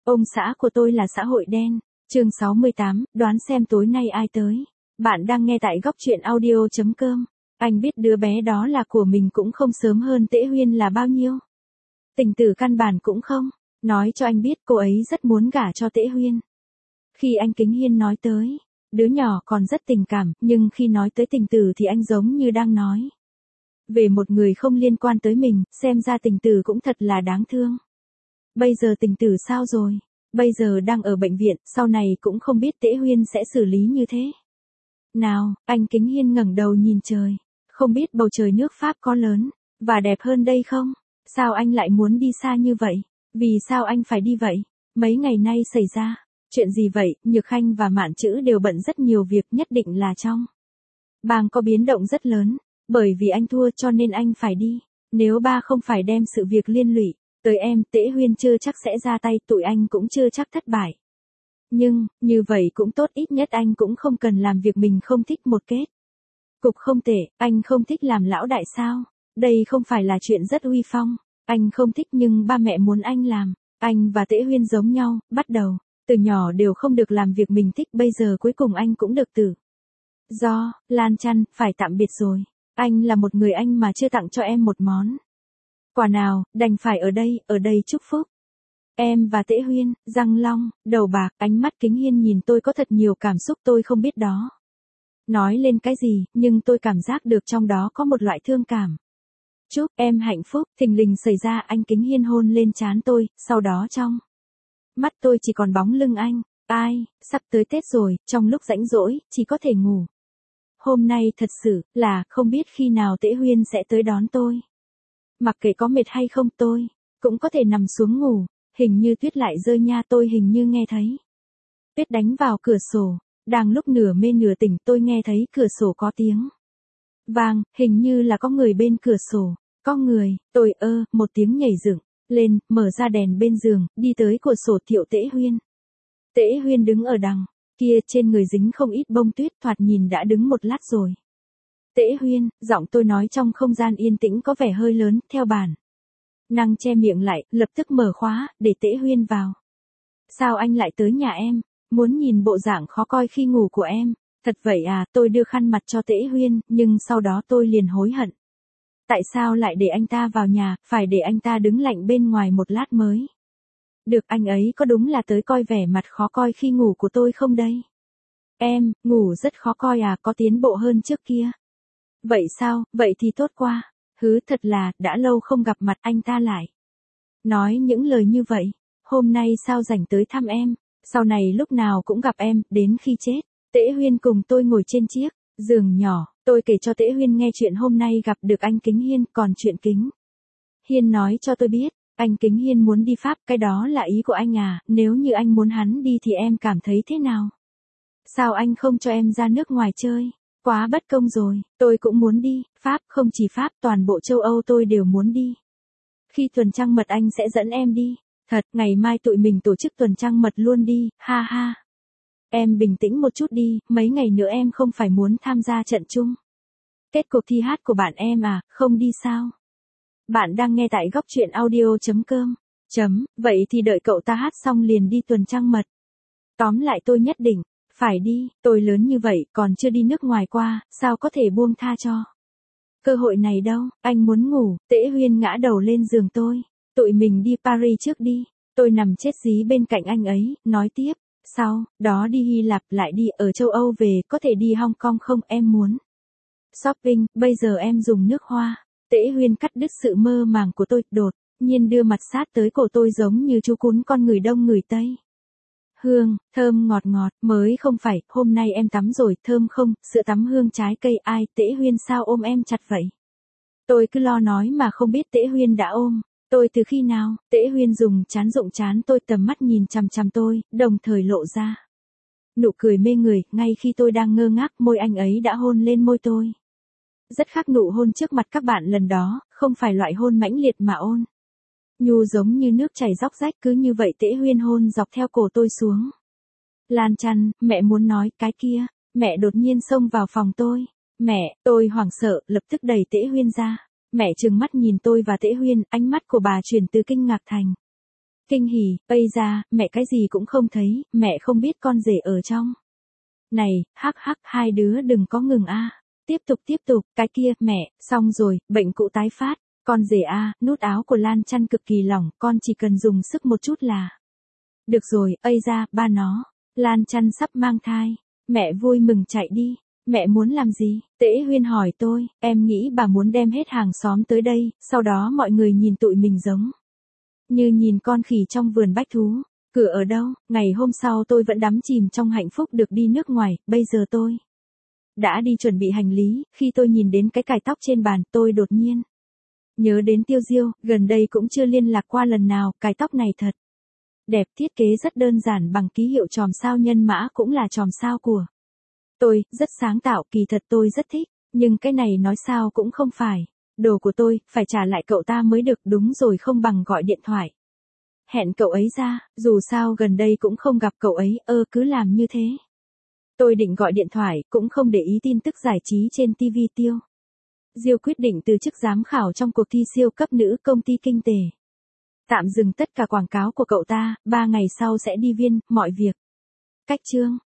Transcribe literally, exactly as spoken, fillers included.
Ông xã của tôi là xã hội đen. Chương sáu mươi tám, đoán xem tối nay ai tới. Bạn đang nghe tại góc truyện audio chấm com. Anh biết đứa bé đó là của mình cũng không sớm hơn Tễ Huyên là bao nhiêu. Tình tử căn bản cũng không. Nói cho anh biết cô ấy rất muốn gả cho Tễ Huyên. Khi anh Kính Hiên nói tới, đứa nhỏ còn rất tình cảm, nhưng khi nói tới tình tử thì anh giống như đang nói về một người không liên quan tới mình, xem ra tình tử cũng thật là đáng thương. Bây giờ tình tử sao rồi? Bây giờ đang ở bệnh viện, sau này cũng không biết Tễ Huyên sẽ xử lý như thế nào. Anh Kính Hiên ngẩng đầu nhìn trời, không biết bầu trời nước Pháp có lớn và đẹp hơn đây không? Sao anh lại muốn đi xa như vậy? Vì sao anh phải đi vậy? Mấy ngày nay xảy ra chuyện gì vậy? Nhược Khanh và Mạn Trữ đều bận rất nhiều việc, nhất định là trong bang có biến động rất lớn, bởi vì anh thua cho nên anh phải đi. Nếu ba không phải đem sự việc liên lụy tới em, Tễ Huyên chưa chắc sẽ ra tay, tụi anh cũng chưa chắc thất bại. Nhưng, như vậy cũng tốt, ít nhất anh cũng không cần làm việc mình không thích một kết cục không tệ. Anh không thích làm lão đại sao? Đây không phải là chuyện rất uy phong. Anh không thích nhưng ba mẹ muốn anh làm. Anh và Tễ Huyên giống nhau, bắt đầu từ nhỏ đều không được làm việc mình thích, bây giờ cuối cùng anh cũng được tự do. Lan Chăn, phải tạm biệt rồi. Anh là một người anh mà chưa tặng cho em một món quà nào, đành phải ở đây, ở đây chúc phúc. Em và Tễ Huyên, răng long, đầu bạc. Ánh mắt Kính Hiên nhìn tôi có thật nhiều cảm xúc, tôi không biết đó nói lên cái gì, nhưng tôi cảm giác được trong đó có một loại thương cảm. Chúc em hạnh phúc. Thình lình xảy ra, anh Kính Hiên hôn lên trán tôi, sau đó trong mắt tôi chỉ còn bóng lưng anh. Ai, sắp tới Tết rồi, trong lúc rảnh rỗi, chỉ có thể ngủ. Hôm nay thật sự là không biết khi nào Tễ Huyên sẽ tới đón tôi. Mặc kệ có mệt hay không tôi cũng có thể nằm xuống ngủ. Hình như tuyết lại rơi nha, tôi hình như nghe thấy tuyết đánh vào cửa sổ. Đang lúc nửa mê nửa tỉnh tôi nghe thấy cửa sổ có tiếng vang, hình như là có người bên cửa sổ. Có người, tôi ơ, một tiếng nhảy dựng lên, mở ra đèn bên giường, đi tới cửa sổ Thiệu Tễ Huyên. Tễ Huyên đứng ở đằng kia, trên người dính không ít bông tuyết, thoạt nhìn đã đứng một lát rồi. Tễ Huyên, giọng tôi nói trong không gian yên tĩnh có vẻ hơi lớn, theo bản năng che miệng lại, lập tức mở khóa, để Tễ Huyên vào. Sao anh lại tới nhà em? Muốn nhìn bộ dạng khó coi khi ngủ của em. Thật vậy à? Tôi đưa khăn mặt cho Tễ Huyên, nhưng sau đó tôi liền hối hận. Tại sao lại để anh ta vào nhà, phải để anh ta đứng lạnh bên ngoài một lát mới được? Anh ấy có đúng là tới coi vẻ mặt khó coi khi ngủ của tôi không đây? Em, ngủ rất khó coi à? Có tiến bộ hơn trước kia. Vậy sao? Vậy thì tốt quá. Hứ, thật là, đã lâu không gặp mặt, anh ta lại nói những lời như vậy. Hôm nay sao rảnh tới thăm em? Sau này lúc nào cũng gặp em, đến khi chết. Tễ Huyên cùng tôi ngồi trên chiếc giường nhỏ, tôi kể cho Tễ Huyên nghe chuyện hôm nay gặp được anh Kính Hiên, còn chuyện Kính Hiên nói cho tôi biết, anh Kính Hiên muốn đi Pháp, cái đó là ý của anh à? Nếu như anh muốn hắn đi thì em cảm thấy thế nào? Sao anh không cho em ra nước ngoài chơi? Quá bất công rồi, tôi cũng muốn đi, Pháp, không chỉ Pháp, toàn bộ châu Âu tôi đều muốn đi. Khi tuần trăng mật anh sẽ dẫn em đi. Thật, ngày mai tụi mình tổ chức tuần trăng mật luôn đi, ha ha. Em bình tĩnh một chút đi, mấy ngày nữa em không phải muốn tham gia trận chung kết cuộc thi hát của bạn em à, không đi sao? Bạn đang nghe tại góc truyện audio chấm com. Chấm, vậy thì đợi cậu ta hát xong liền đi tuần trăng mật. Tóm lại tôi nhất định phải đi, tôi lớn như vậy, còn chưa đi nước ngoài qua, sao có thể buông tha cho cơ hội này đâu. Anh muốn ngủ. Tễ Huyên ngã đầu lên giường tôi. Tụi mình đi Paris trước đi. Tôi nằm chết dí bên cạnh anh ấy, nói tiếp. Sau đó đi Hy Lạp, lại đi ở châu Âu về, có thể đi Hong Kong không? Em muốn shopping, bây giờ em dùng nước hoa. Tễ Huyên cắt đứt sự mơ màng của tôi, đột nhiên đưa mặt sát tới cổ tôi giống như chú cún con người Đông người Tây. Hương, thơm ngọt ngọt, mới không phải, hôm nay em tắm rồi, thơm không? Sữa tắm hương trái cây. Ai? Tễ Huyên sao ôm em chặt vậy? Tôi cứ lo nói mà không biết Tễ Huyên đã ôm tôi từ khi nào. Tễ Huyên dùng trán rụng trán tôi, tầm mắt nhìn chằm chằm tôi, đồng thời lộ ra nụ cười mê người. Ngay khi tôi đang ngơ ngác, môi anh ấy đã hôn lên môi tôi. Rất khác nụ hôn trước mặt các bạn lần đó, không phải loại hôn mãnh liệt mà ôn nhu giống như nước chảy róc rách. Cứ như vậy Tễ Huyên hôn dọc theo cổ tôi xuống. Lan Chăn, mẹ muốn nói cái kia. Mẹ đột nhiên xông vào phòng tôi. Mẹ, tôi hoảng sợ, lập tức đẩy Tễ Huyên ra. Mẹ trừng mắt nhìn tôi và Tễ Huyên, ánh mắt của bà chuyển từ kinh ngạc thành Kinh hỉ, ây da, mẹ cái gì cũng không thấy, mẹ không biết con rể ở trong. Này, hắc hắc, hai đứa đừng có ngừng a. Tiếp tục tiếp tục, cái kia, mẹ, xong rồi, bệnh cũ tái phát. Con rể a, nút áo của Lan Chăn cực kỳ lỏng, con chỉ cần dùng sức một chút là. Được rồi, ây da, ba nó. Lan Chăn sắp mang thai. Mẹ vui mừng chạy đi. Mẹ muốn làm gì? Tễ Huyên hỏi tôi, em nghĩ bà muốn đem hết hàng xóm tới đây, sau đó mọi người nhìn tụi mình giống như nhìn con khỉ trong vườn bách thú. Cửa ở đâu? Ngày hôm sau tôi vẫn đắm chìm trong hạnh phúc được đi nước ngoài, bây giờ tôi đã đi chuẩn bị hành lý, khi tôi nhìn đến cái cài tóc trên bàn, tôi đột nhiên nhớ đến Tiêu Diêu, gần đây cũng chưa liên lạc qua lần nào, cài tóc này thật đẹp, thiết kế rất đơn giản bằng ký hiệu chòm sao nhân mã cũng là chòm sao của tôi, rất sáng tạo, kỳ thật tôi rất thích, nhưng cái này nói sao cũng không phải đồ của tôi, phải trả lại cậu ta mới được, đúng rồi, không bằng gọi điện thoại hẹn cậu ấy ra, dù sao gần đây cũng không gặp cậu ấy, ơ cứ làm như thế. Tôi định gọi điện thoại, cũng không để ý tin tức giải trí trên ti vi. Tiêu Diêu quyết định từ chức giám khảo trong cuộc thi siêu cấp nữ công ty kinh tế. Tạm dừng tất cả quảng cáo của cậu ta, ba ngày sau sẽ đi viên, mọi việc. Cách chương